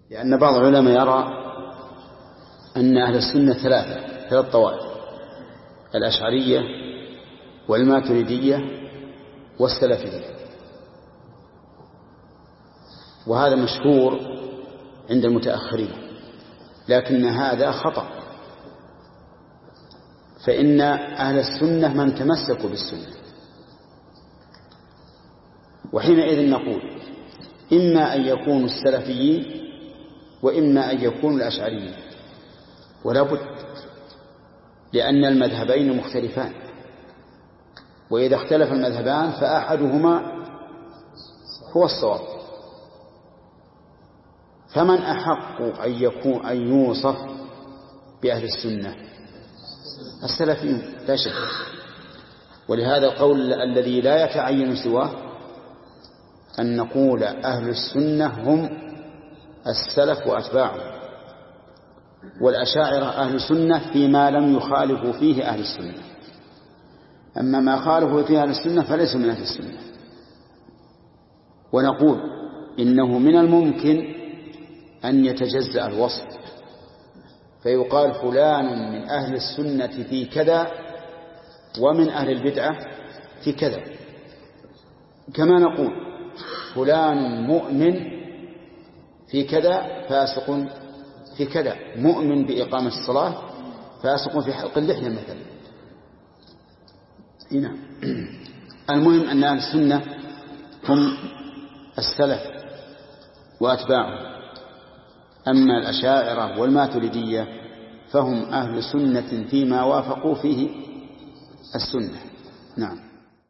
لأن بعض العلماء يرى أن أهل السنة ثلاث طوائف: الأشعرية والماتريدية والسلفية. وهذا مشهور عند المتأخرين، لكن هذا خطأ، فإن أهل السنة من تمسكوا بالسنة، وحينئذ نقول إما أن يكونوا السلفيين وإما أن يكونوا الأشعريين، ولا بد، لأن المذهبين مختلفان، وإذا اختلف المذهبان فأحدهما هو الصواب. فمن أحق أن يوصف بأهل السنة؟ السلفيون لا شك. ولهذا القول الذي لا يتعين سواه أن نقول أهل السنة هم السلف وأتباعهم، والأشاعرة أهل سنة فيما لم يخالفوا فيه أهل السنة، أما ما خالفوا فيه أهل السنة فليسوا من أهل السنة. ونقول إنه من الممكن أن يتجزأ الوصف، فيقال فلان من أهل السنة في كذا ومن أهل البدعة في كذا، كما نقول فلان مؤمن في كذا فاسق في كذا، مؤمن بإقامة الصلاة فاسق في حلق اللحية مثلا. هنا المهم أن أهل السنة هم السلف وأتباعهم، أما الأشاعرة والماتريدية فهم أهل سنة فيما وافقوا فيه السنة. نعم.